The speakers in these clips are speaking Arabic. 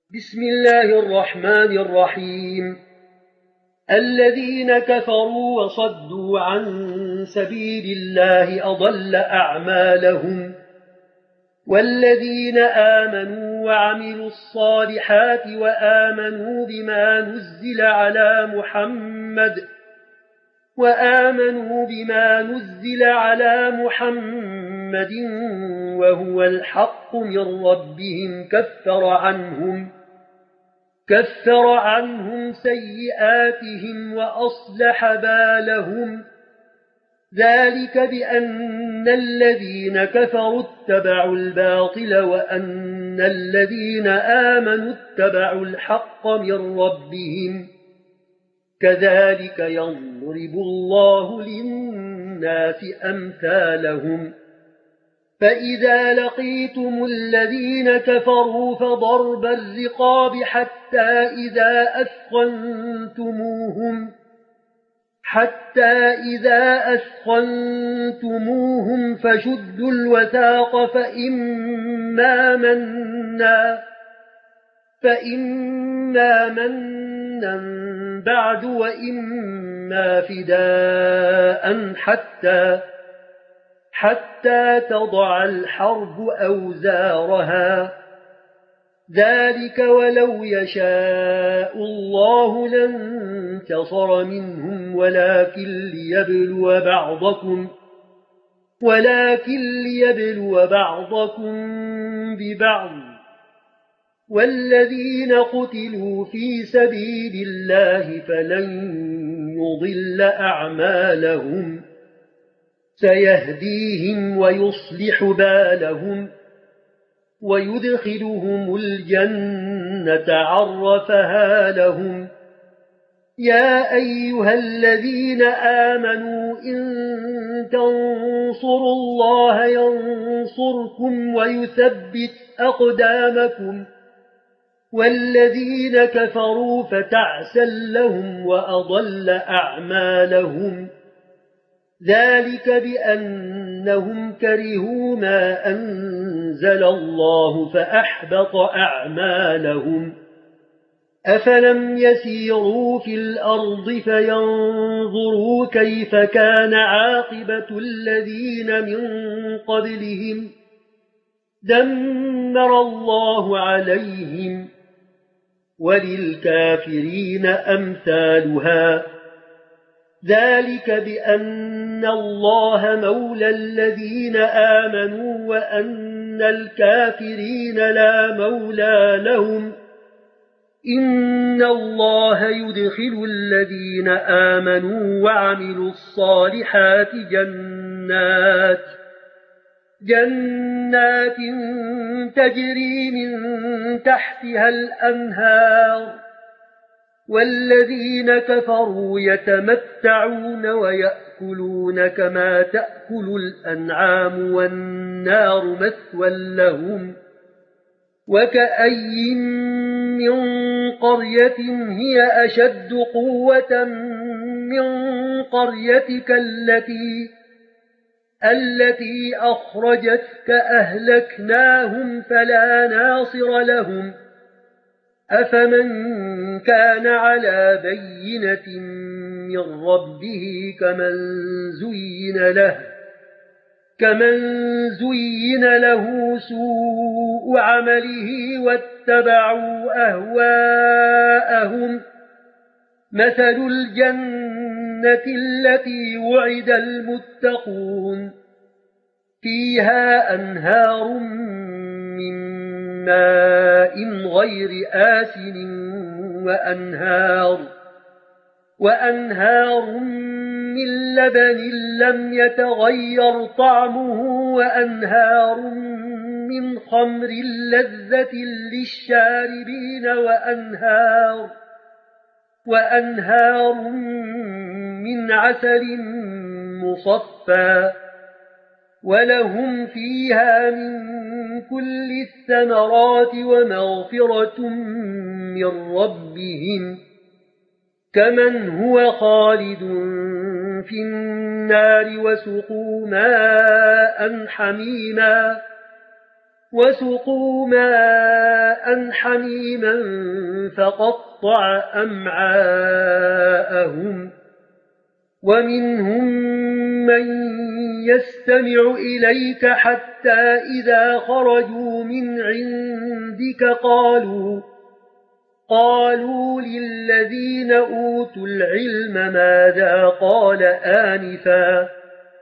بسم الله الرحمن الرحيم. الذين كفروا وصدوا عن سبيل الله أضل أعمالهم، والذين آمنوا وعملوا الصالحات وآمنوا بما نزل على محمد وهو الحق من ربهم كفر عنهم سيئاتهم وأصلح بالهم. ذلك بأن الذين كفروا اتبعوا الباطل وأن الذين آمنوا اتبعوا الحق من ربهم. كذلك يضرب الله للناس أمثالهم. فإذا لقيتم الذين كفروا فضرب الرقاب حتى إذا أثخنتموهم فشدوا الوثاق فإما منا بعد وإما فداء حتى تضع الحرب أوزارها. ذلك ولو يشاء الله لانتصر منهم ولكن ليبلو بعضكم ببعض. والذين قتلوا في سبيل الله فلن يضل أعمالهم، سيهديهم ويصلح بالهم ويدخلهم الجنة عرفها لهم. يا أيها الذين آمنوا إن تنصروا الله ينصركم ويثبت أقدامكم. والذين كفروا فتعسا لهم وأضل أعمالهم. ذلك بأنهم كرهوا ما أنزل الله فأحبط أعمالهم. أفلم يسيروا في الأرض فينظروا كيف كان عاقبة الذين من قبلهم؟ دمر الله عليهم، وللكافرين أمثالها. ذلك بأن الله مولى الذين آمنوا وأن الكافرين لا مولى لهم. إن الله يدخل الذين آمنوا وعملوا الصالحات جنات تجري من تحتها الأنهار. والذين كفروا يتمتعون ويأكلون كما تأكل الأنعام والنار مثوى لهم. وكأي من قرية هي أشد قوة من قريتك التي أخرجتك أهلكناهم فلا ناصر لهم. أفمن كان على بينة من ربه كمن زين له سوء عمله واتبعوا أهواءهم. مثل الجنة التي وعد المتقون فيها أنهار من ماء غير آسن وأنهار من لبن لم يتغير طعمه وأنهار من خمر لذة للشاربين وأنهار من عسل مصفى. ولهم فيها من كل الثمرات ومغفرة من ربهم، كمن هو خالد في النار وسقوا ماء حميما وسقوا ماء حميما فقطع أمعاءهم ومنهم من يستمع إليك حتى إذا خرجوا من عندك قالوا للذين أوتوا العلم ماذا قال آنفا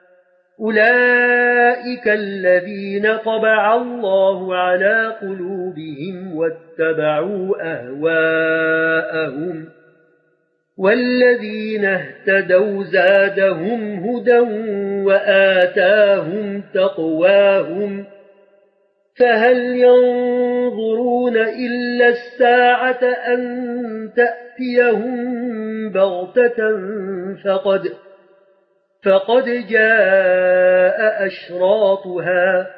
أولئك الذين طبع الله على قلوبهم واتبعوا أهواءهم والذين اهتدوا زادهم هدى وآتاهم تقواهم فهل ينظرون إلا الساعة أن تأتيهم بغتة فقد جاء أشراطها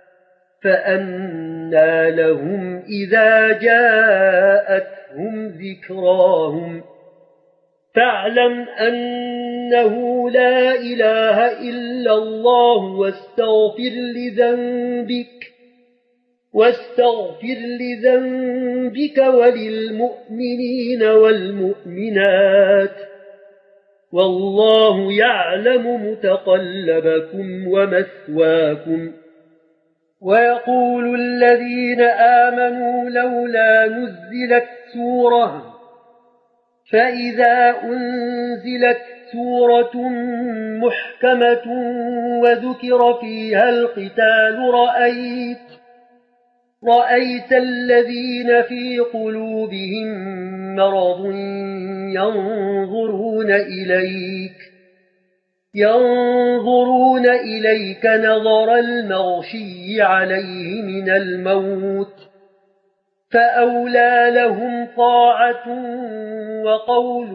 فأنى لهم إذا جاءتهم ذكراهم فاعلم أنه لا إله إلا الله واستغفر لذنبك وللمؤمنين والمؤمنات والله يعلم متقلبكم ومثواكم ويقول الذين آمنوا لولا نزلت سورة فإذا أنزلت سورة محكمة وذكر فيها القتال رأيت الذين في قلوبهم مرض ينظرون إليك نظر المغشي عليه من الموت فأولى لهم طاعة وقول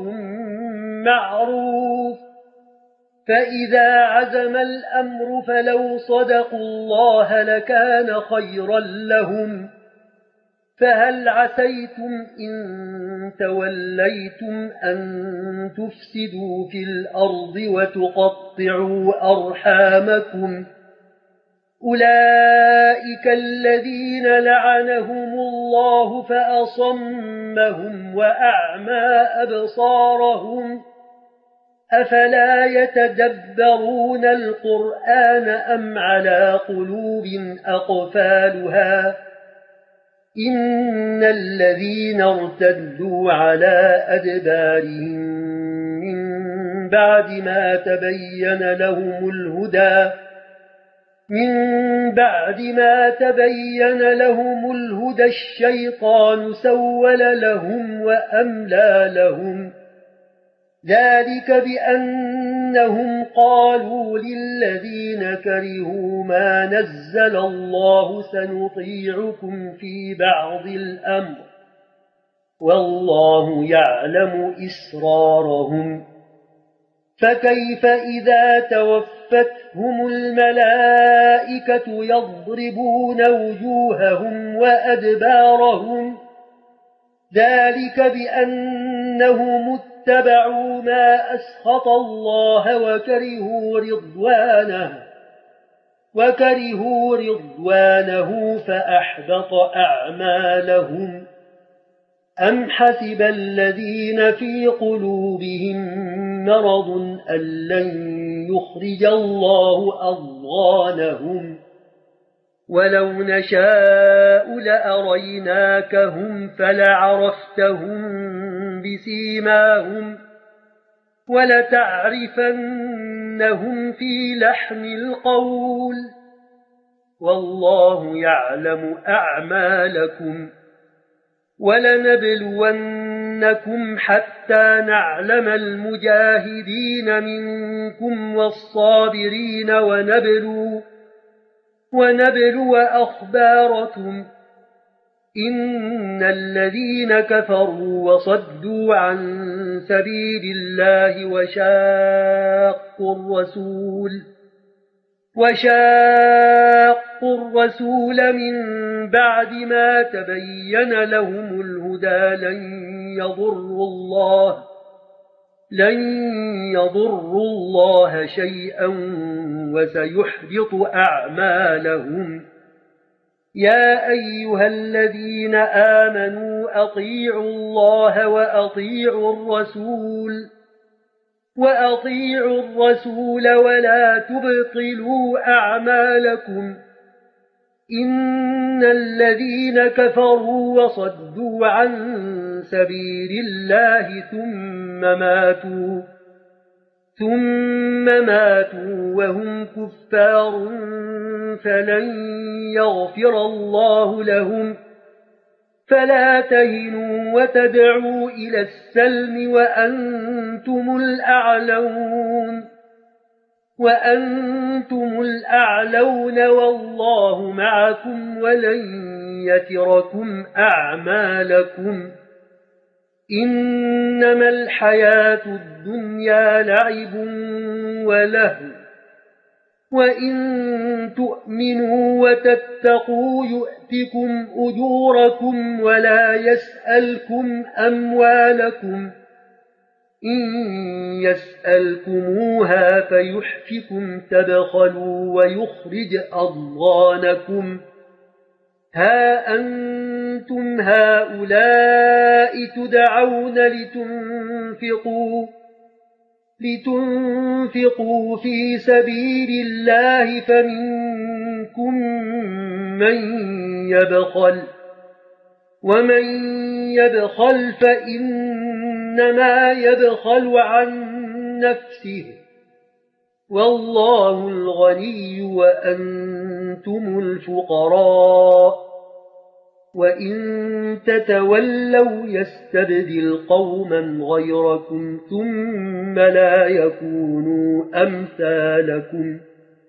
معروف فإذا عزم الأمر فلو صدقوا الله لكان خيرا لهم فهل عسيتم إن توليتم أن تفسدوا في الأرض وتقطعوا أرحامكم أولئك الذين لعنهم الله فأصمهم وأعمى أبصارهم أفلا يتدبرون القرآن أم على قلوب أقفالها إن الذين ارتدوا على أدبارهم من بعد ما تبين لهم الهدى الشيطان سول لهم وأملى لهم ذلك بأنهم قالوا للذين كرهوا ما نزل الله سنطيعكم في بعض الأمر والله يعلم إسرارهم فكيف إذا توفتهم الملائكة يضربون وجوههم وأدبارهم ذلك بأنهم اتبعوا ما أسخط الله وكرهوا رضوانه فأحبط أعمالهم أم حسب الذين في قلوبهم مرض أن لن يخرج الله أضغانهم ولو نشاء لأريناكهم فلعرفتهم بسيماهم ولتعرفنهم في لحن القول والله يعلم أعمالكم ولنبلونكم حتى نعلم المجاهدين منكم والصابرين ونبلو أخباركم إن الذين كفروا وصدوا عن سبيل الله وشاقوا الرسول من بعد ما تبين لهم الهدى لن يضروا الله شيئا وسيحبط أعمالهم يا أيها الذين آمنوا أطيعوا الله وأطيعوا الرسول ولا تبطلوا أعمالكم إن الذين كفروا وصدوا عن سبيل الله ثم ماتوا وهم كفار فلن يغفر الله لهم فلا تهنوا وتدعوا إلى السلم وأنتم الأعلون والله معكم ولن يتركم أعمالكم إنما الحياة الدنيا لعب ولهو وإن تؤمنوا وتتقوا يؤتكم أجوركم ولا يسألكم أموالكم إن يسألكموها فيحفكم تبخلوا ويخرج أضغانكم ها أنتم هؤلاء تدعون لتنفقوا في سبيل الله فمنكم من يبخل ومن يبخل فإنما يبخل عن نفسه والله الغني وأنتم الفقراء وإن تتولوا يستبدل قوما غيركم ثم لا يكونوا أمثالكم